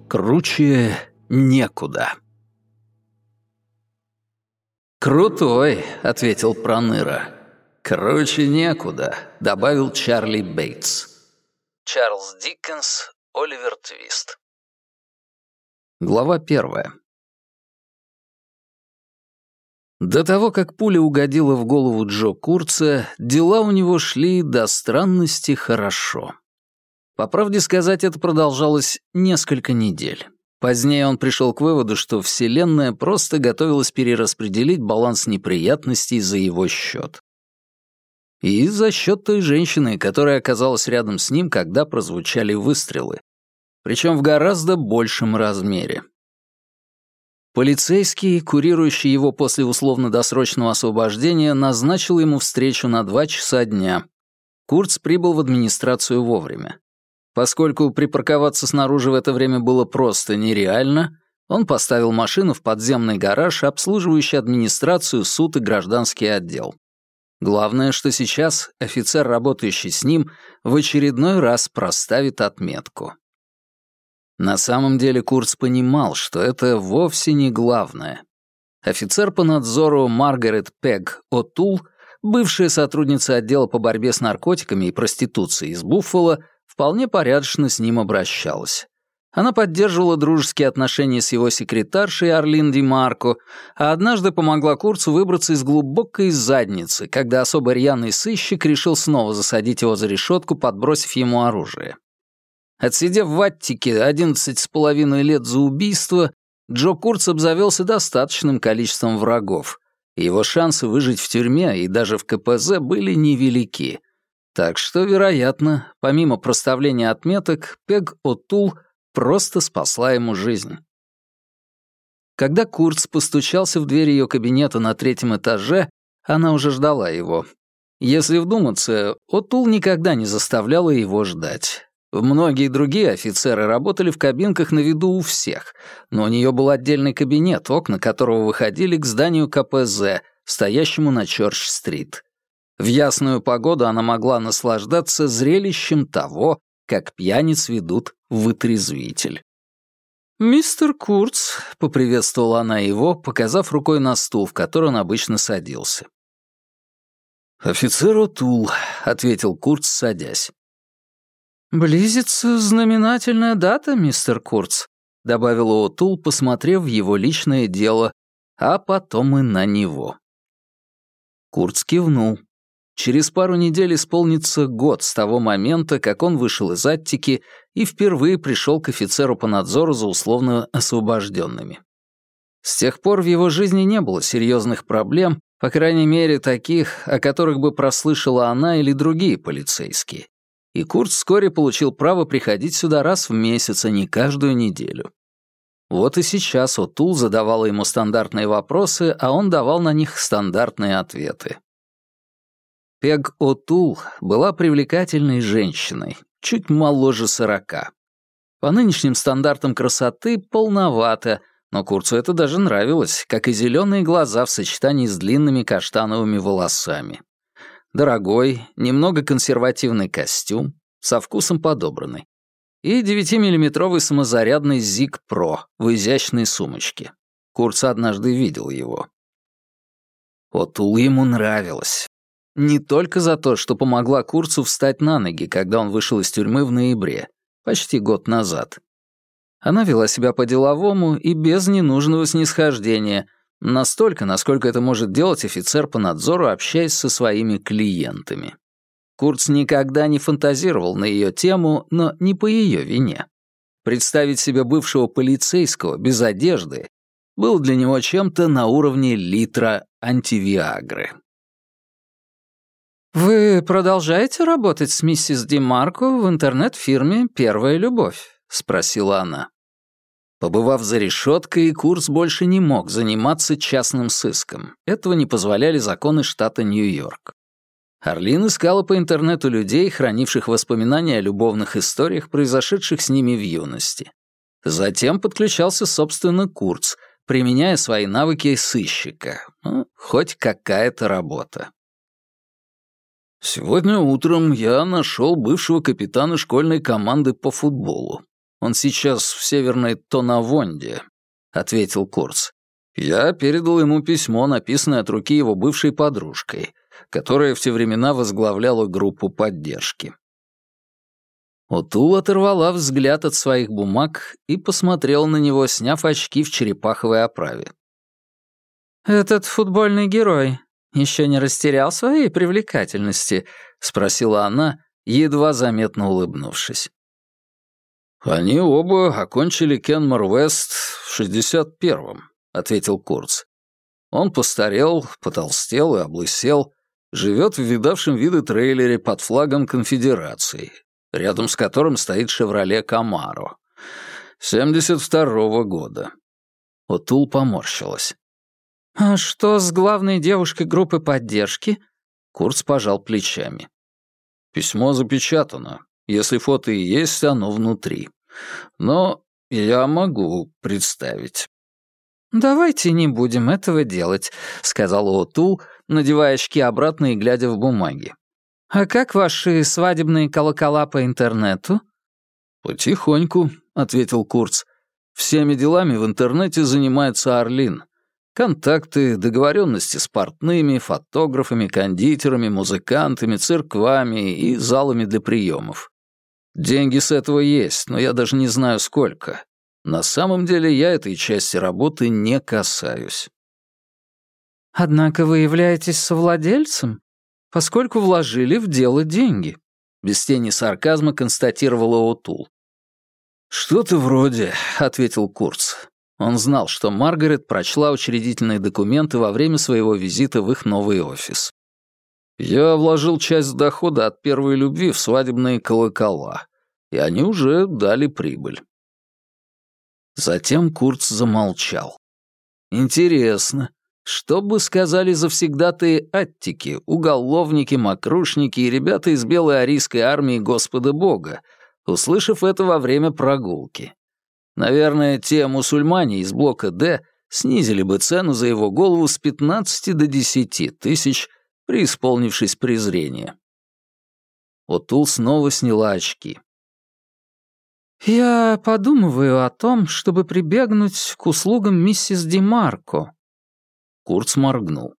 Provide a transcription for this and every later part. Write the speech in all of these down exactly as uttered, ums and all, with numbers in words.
Круче некуда. «Крутой», — ответил Проныра. «Круче некуда», — добавил Чарли Бейтс. Чарльз Диккенс, Оливер Твист. Глава первая. До того, как пуля угодила в голову Джо Курца, дела у него шли до странности хорошо. По правде сказать, это продолжалось несколько недель. Позднее он пришел к выводу, что Вселенная просто готовилась перераспределить баланс неприятностей за его счет. И за счет той женщины, которая оказалась рядом с ним, когда прозвучали выстрелы. Причем в гораздо большем размере. Полицейский, курирующий его после условно-досрочного освобождения, назначил ему встречу на два часа дня. Курц прибыл в администрацию вовремя. Поскольку припарковаться снаружи в это время было просто нереально, он поставил машину в подземный гараж, обслуживающий администрацию, суд и гражданский отдел. Главное, что сейчас офицер, работающий с ним, в очередной раз проставит отметку. На самом деле Курц понимал, что это вовсе не главное. Офицер по надзору Маргарет Пег О'Тул, бывшая сотрудница отдела по борьбе с наркотиками и проституцией из Буффало, вполне порядочно с ним обращалась. Она поддерживала дружеские отношения с его секретаршей Арлин Ди Марко, а однажды помогла Курцу выбраться из глубокой задницы, когда особо рьяный сыщик решил снова засадить его за решетку, подбросив ему оружие. Отсидев в Аттике одиннадцать с половиной лет за убийство, Джо Курц обзавелся достаточным количеством врагов, и его шансы выжить в тюрьме и даже в ка пэ зэ были невелики. Так что, вероятно, помимо проставления отметок, Пег О'Тул просто спасла ему жизнь. Когда Курц постучался в дверь ее кабинета на третьем этаже, она уже ждала его. Если вдуматься, О'Тул никогда не заставляла его ждать. Многие другие офицеры работали в кабинках на виду у всех, но у нее был отдельный кабинет, окна которого выходили к зданию ка пэ зэ, стоящему на Чорч-стрит. В ясную погоду она могла наслаждаться зрелищем того, как пьяниц ведут в вытрезвитель. «Мистер Курц», — поприветствовала она его, показав рукой на стул, в который он обычно садился. «Офицер О'Тул», — ответил Курц, садясь. «Близится знаменательная дата, мистер Курц», — добавила О'Тул, посмотрев в его личное дело, а потом и на него. Курц кивнул. Через пару недель исполнится год с того момента, как он вышел из Аттики и впервые пришел к офицеру по надзору за условно освобожденными. С тех пор в его жизни не было серьезных проблем, по крайней мере таких, о которых бы прослышала она или другие полицейские. И Курц вскоре получил право приходить сюда раз в месяц, а не каждую неделю. Вот и сейчас О'Тул задавала ему стандартные вопросы, а он давал на них стандартные ответы. Пег О'Тул была привлекательной женщиной, чуть моложе сорока. По нынешним стандартам красоты полновато, но Курцу это даже нравилось, как и зеленые глаза в сочетании с длинными каштановыми волосами. Дорогой, немного консервативный костюм, со вкусом подобранный. И девятимиллиметровый самозарядный Зиг Про в изящной сумочке. Курц однажды видел его. О'Тул ему нравилась. Не только за то, что помогла Курцу встать на ноги, когда он вышел из тюрьмы в ноябре, почти год назад. Она вела себя по-деловому и без ненужного снисхождения, настолько, насколько это может делать офицер по надзору, общаясь со своими клиентами. Курц никогда не фантазировал на ее тему, но не по ее вине. Представить себе бывшего полицейского без одежды было для него чем-то на уровне литра антивиагры. «Вы продолжаете работать с миссис Ди Марко в интернет-фирме «Первая любовь»?» — спросила она. Побывав за решеткой, Курц больше не мог заниматься частным сыском. Этого не позволяли законы штата Нью-Йорк. Арлин искала по интернету людей, хранивших воспоминания о любовных историях, произошедших с ними в юности. Затем подключался, собственно, Курц, применяя свои навыки сыщика. Ну, хоть какая-то работа. «Сегодня утром я нашел бывшего капитана школьной команды по футболу», Он сейчас в Северной Тонавонде», — ответил Курц. «Я передал ему письмо, написанное от руки его бывшей подружкой, которая в те времена возглавляла группу поддержки». Отул оторвала взгляд от своих бумаг и посмотрела на него, сняв очки в черепаховой оправе. «Этот футбольный герой еще не растерял своей привлекательности?» — спросила она, едва заметно улыбнувшись. «Они оба окончили Кенмор-Вест в шестьдесят первом», — ответил Курц. «Он постарел, потолстел и облысел, живет в видавшем виды трейлере под флагом Конфедерации, рядом с которым стоит «Шевроле Камаро». семьдесят второго года». Отул поморщилась. «А что с главной девушкой группы поддержки?» Курц пожал плечами. «Письмо запечатано. Если фото и есть, оно внутри. Но я могу представить». «Давайте не будем этого делать», — сказала Отул, надевая очки обратно и глядя в бумаги. «А как ваши свадебные колокола по интернету?» «Потихоньку», — ответил Курц. «Всеми делами в интернете занимается Орлин. Контакты, договоренности с портными, фотографами, кондитерами, музыкантами, церквами и залами для приемов. Деньги с этого есть, но я даже не знаю сколько. На самом деле я этой части работы не касаюсь». «Однако вы являетесь совладельцем, поскольку вложили в дело деньги», — без тени сарказма констатировала Отул. «Что-то вроде», — ответил Курц. Он знал, что Маргарет прочла учредительные документы во время своего визита в их новый офис. «Я вложил часть дохода от первой любви в свадебные колокола, и они уже дали прибыль». Затем Курц замолчал. «Интересно, что бы сказали завсегдатые Аттики, уголовники, мокрушники и ребята из Белой Арийской армии Господа Бога, услышав это во время прогулки? Наверное, те мусульмане из блока «Д» снизили бы цену за его голову с пятнадцати до десяти тысяч, преисполнившись презрения». Отул снова сняла очки. «Я подумываю о том, чтобы прибегнуть к услугам миссис Демарко». Курц моргнул.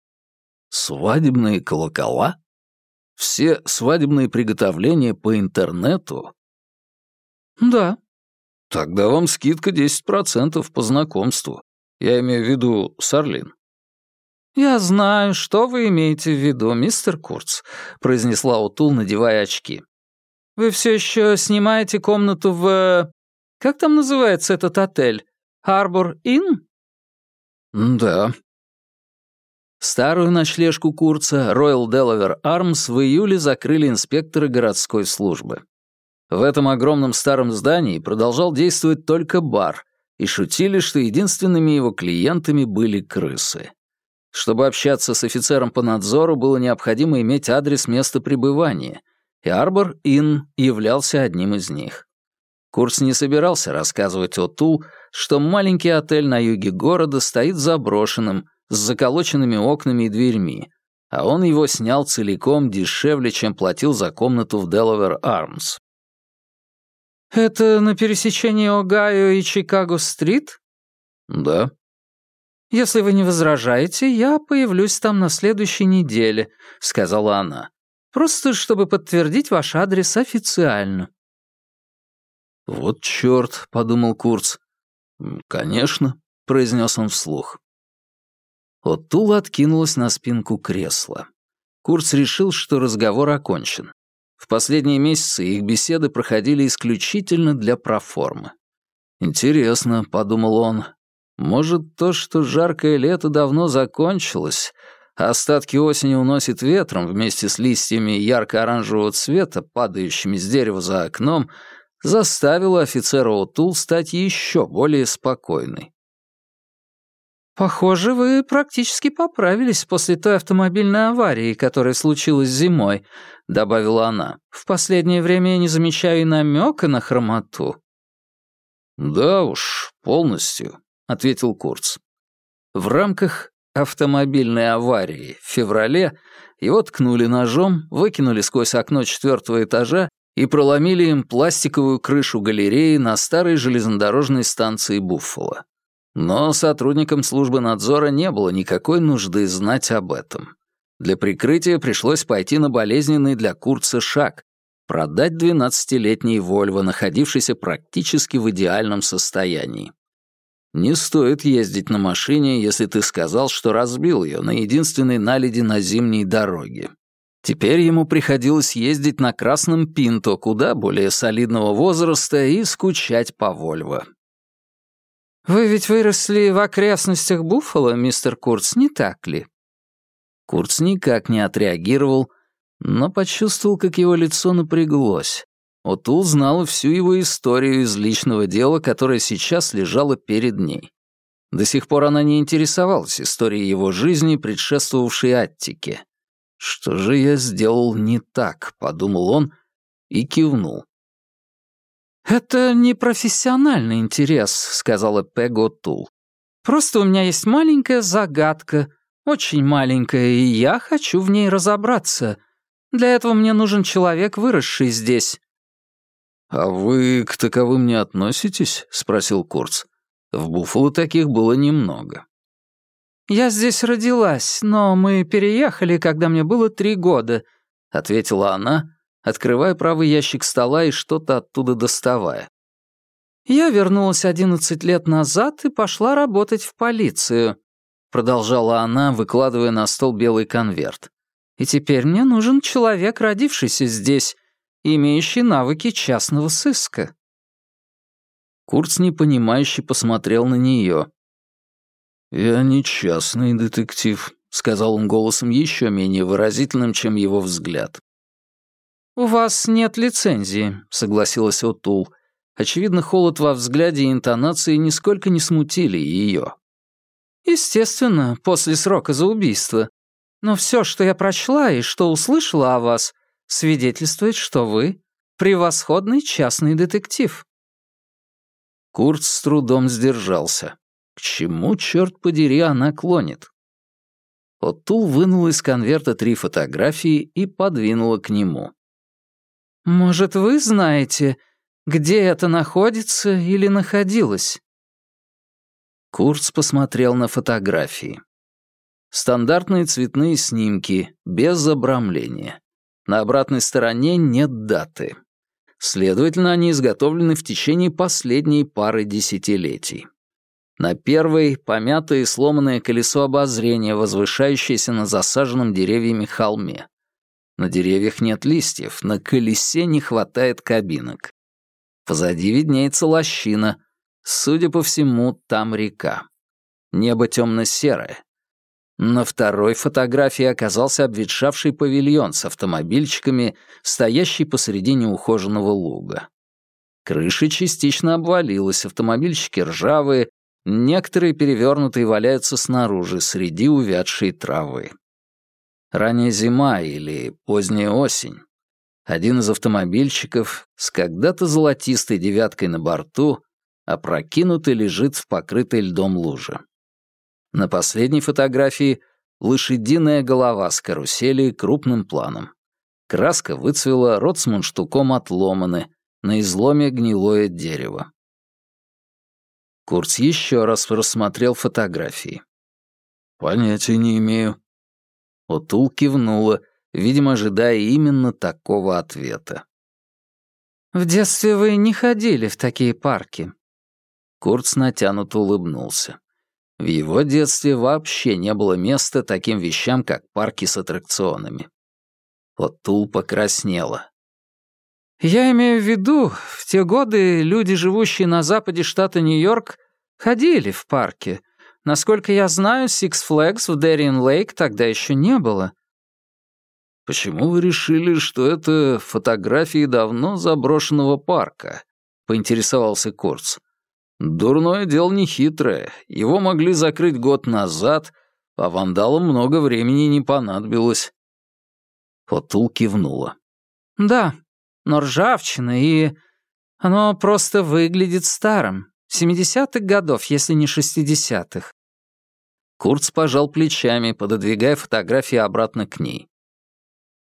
«Свадебные колокола? Все свадебные приготовления по интернету?» «Да». «Тогда вам скидка десять процентов по знакомству. Я имею в виду с Орлин». «Я знаю, что вы имеете в виду, мистер Курц», — произнесла Отул, надевая очки. «Вы все еще снимаете комнату в... Как там называется этот отель? Харбор-Инн?» «Да». Старую ночлежку Курца, Royal Delaware Arms, в июле закрыли инспекторы городской службы. В этом огромном старом здании продолжал действовать только бар, и шутили, что единственными его клиентами были крысы. Чтобы общаться с офицером по надзору, было необходимо иметь адрес места пребывания, и Арбор-Инн являлся одним из них. Курц не собирался рассказывать Отул, что маленький отель на юге города стоит заброшенным, с заколоченными окнами и дверьми, а он его снял целиком дешевле, чем платил за комнату в Delaware Arms. «Это на пересечении Огайо и Чикаго-стрит?» «Да». «Если вы не возражаете, я появлюсь там на следующей неделе», — сказала она. «Просто чтобы подтвердить ваш адрес официально». «Вот чёрт», — подумал Курц. «Конечно», — произнес он вслух. Отул откинулась на спинку кресла. Курц решил, что разговор окончен. В последние месяцы их беседы проходили исключительно для проформы. «Интересно», — подумал он, — «может, то, что жаркое лето давно закончилось, а остатки осени уносит ветром вместе с листьями ярко-оранжевого цвета, падающими с дерева за окном, заставило офицера Отул стать еще более спокойной». «Похоже, вы практически поправились после той автомобильной аварии, которая случилась зимой», — добавила она. «В последнее время я не замечаю и намека на хромоту». «Да уж, полностью», — ответил Курц. В рамках автомобильной аварии в феврале его ткнули ножом, выкинули сквозь окно четвертого этажа и проломили им пластиковую крышу галереи на старой железнодорожной станции Буффало. Но сотрудникам службы надзора не было никакой нужды знать об этом. Для прикрытия пришлось пойти на болезненный для Курца шаг — продать двенадцатилетний Вольво, находившийся практически в идеальном состоянии. Не стоит ездить на машине, если ты сказал, что разбил ее на единственной наледи на зимней дороге. Теперь ему приходилось ездить на красном Пинто куда более солидного возраста и скучать по Вольво. «Вы ведь выросли в окрестностях Буффало, мистер Курц, не так ли?» Курц никак не отреагировал, но почувствовал, как его лицо напряглось. Отул знала всю его историю из личного дела, которое сейчас лежало перед ней. До сих пор она не интересовалась историей его жизни, предшествовавшей Аттике. «Что же я сделал не так?» — подумал он и кивнул. «Это не профессиональный интерес», — сказала Пэг Отул. «Просто у меня есть маленькая загадка, очень маленькая, и я хочу в ней разобраться. Для этого мне нужен человек, выросший здесь». «А вы к таковым не относитесь?» — спросил Курц. В Буффало таких было немного. «Я здесь родилась, но мы переехали, когда мне было три года», — ответила она, открывая правый ящик стола и что-то оттуда доставая. «Я вернулась одиннадцать лет назад и пошла работать в полицию», — продолжала она, выкладывая на стол белый конверт. «И теперь мне нужен человек, родившийся здесь, имеющий навыки частного сыска». Курц непонимающе посмотрел на нее. «Я не частный детектив», — сказал он голосом еще менее выразительным, чем его взгляд. «У вас нет лицензии», — согласилась Отул. Очевидно, холод во взгляде и интонации нисколько не смутили ее. «Естественно, после срока за убийство. Но все, что я прочла и что услышала о вас, свидетельствует, что вы превосходный частный детектив». Курц с трудом сдержался. К чему, черт подери, она клонит? Отул вынула из конверта три фотографии и подвинула к нему. «Может, вы знаете, где это находится или находилось?» Курц посмотрел на фотографии. Стандартные цветные снимки, без обрамления. На обратной стороне нет даты. Следовательно, они изготовлены в течение последней пары десятилетий. На первой — помятое и сломанное колесо обозрения, возвышающееся на засаженном деревьями холме. На деревьях нет листьев, на колесе не хватает кабинок. Позади виднеется лощина. Судя по всему, там река. Небо темно-серое. На второй фотографии оказался обветшавший павильон с автомобильчиками, стоящий посреди неухоженного луга. Крыша частично обвалилась, автомобильчики ржавые, некоторые перевернутые валяются снаружи, среди увядшей травы. Ранняя зима или поздняя осень. Один из автомобильчиков с когда-то золотистой девяткой на борту опрокинутый лежит в покрытой льдом луже. На последней фотографии лошадиная голова с карусели крупным планом. Краска выцвела, рот с мундштуком отломаны, на изломе гнилое дерево. Курц еще раз рассмотрел фотографии. «Понятия не имею». Отул кивнула, видимо, ожидая именно такого ответа. «В детстве вы не ходили в такие парки?» Курц натянуто улыбнулся. В его детстве вообще не было места таким вещам, как парки с аттракционами. Отул покраснела. «Я имею в виду, в те годы люди, живущие на западе штата Нью-Йорк, ходили в парки. Насколько я знаю, Six Flags в Дариен-Лейк тогда еще не было». «Почему вы решили, что это фотографии давно заброшенного парка?» — поинтересовался Курц. «Дурное дело нехитрое. Его могли закрыть год назад, а вандалам много времени не понадобилось». Отул кивнула. «Да, но ржавчина, и оно просто выглядит старым. семидесятых годов, если не шестидесятых». Курц пожал плечами, пододвигая фотографии обратно к ней.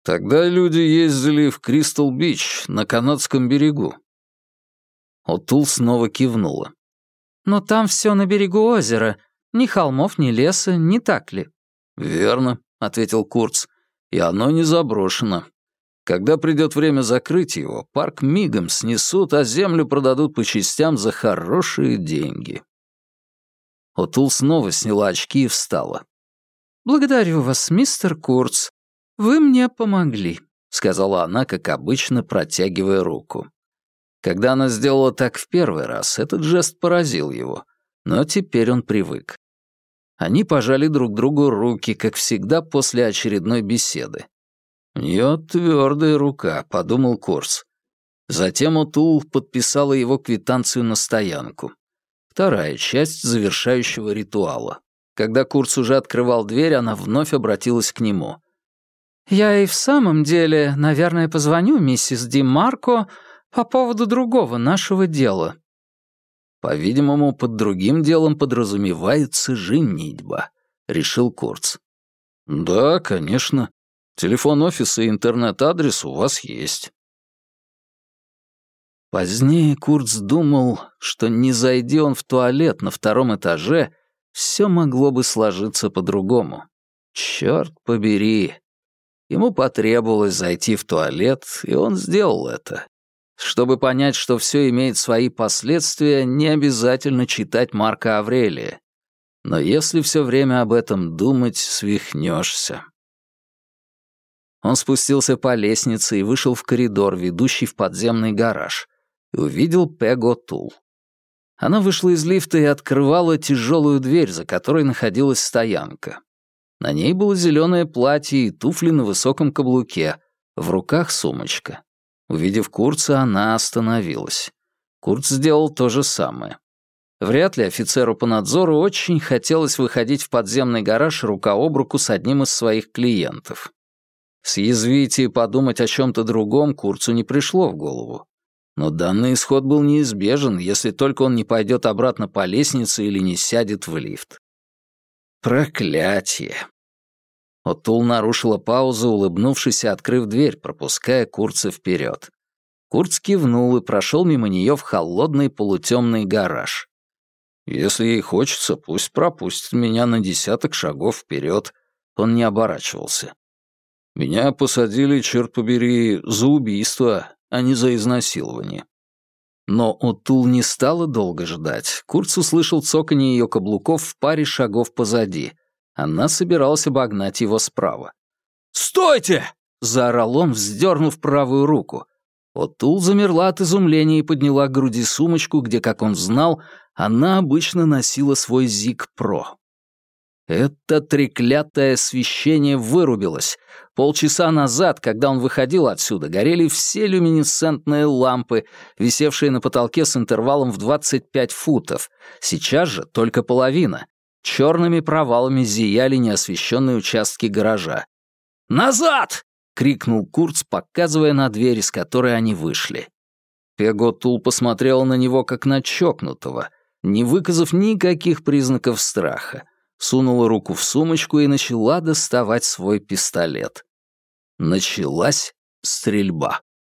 Тогда люди ездили в Кристал-Бич на канадском берегу. Отул снова кивнула. Но там все на берегу озера. Ни холмов, ни леса, не так ли? Верно, ответил Курц. И оно не заброшено. Когда придет время закрыть его, парк мигом снесут, а землю продадут по частям за хорошие деньги. Отул снова сняла очки и встала. «Благодарю вас, мистер Курц. Вы мне помогли», — сказала она, как обычно, протягивая руку. Когда она сделала так в первый раз, этот жест поразил его, но теперь он привык. Они пожали друг другу руки, как всегда после очередной беседы. «У нее твердая рука», — подумал Курц. Затем Отул подписала его квитанцию на стоянку. Вторая часть завершающего ритуала. Когда Курц уже открывал дверь, она вновь обратилась к нему. «Я и в самом деле, наверное, позвоню миссис Ди Марко по поводу другого нашего дела». «По-видимому, под другим делом подразумевается женитьба», — решил Курц. «Да, конечно. Телефон офиса и интернет-адрес у вас есть». Позднее Курц думал, что не зайди он в туалет на втором этаже, все могло бы сложиться по-другому. Черт побери. Ему потребовалось зайти в туалет, и он сделал это. Чтобы понять, что все имеет свои последствия, не обязательно читать Марка Аврелия. Но если все время об этом думать, свихнешься. Он спустился по лестнице и вышел в коридор, ведущий в подземный гараж, и увидел Пег Отул. Она вышла из лифта и открывала тяжелую дверь, за которой находилась стоянка. На ней было зеленое платье и туфли на высоком каблуке, в руках сумочка. Увидев Курца, она остановилась. Курц сделал то же самое. Вряд ли офицеру по надзору очень хотелось выходить в подземный гараж рука об руку с одним из своих клиентов. Съязвить и подумать о чем-то другом Курцу не пришло в голову. Но данный исход был неизбежен, если только он не пойдет обратно по лестнице или не сядет в лифт. Проклятие. Отул нарушила паузу, улыбнувшись и открыв дверь, пропуская Курца вперед. Курц кивнул и прошел мимо нее в холодный полутемный гараж. «Если ей хочется, пусть пропустит меня на десяток шагов вперед». Он не оборачивался. «Меня посадили, черт побери, за убийство, а не за изнасилование». Но Отул не стала долго ждать. Курц услышал цоканье ее каблуков в паре шагов позади. Она собиралась обогнать его справа. «Стойте!» — заорал он, вздернув правую руку. Отул замерла от изумления и подняла к груди сумочку, где, как он знал, она обычно носила свой Зиг Про. Это треклятое освещение вырубилось. Полчаса назад, когда он выходил отсюда, горели все люминесцентные лампы, висевшие на потолке с интервалом в двадцать пять футов. Сейчас же только половина. Черными провалами зияли неосвещенные участки гаража. «Назад!» — крикнул Курц, показывая на дверь, из которой они вышли. Пег Отул посмотрела на него, как на чокнутого, не выказав никаких признаков страха. Сунула руку в сумочку и начала доставать свой пистолет. Началась стрельба.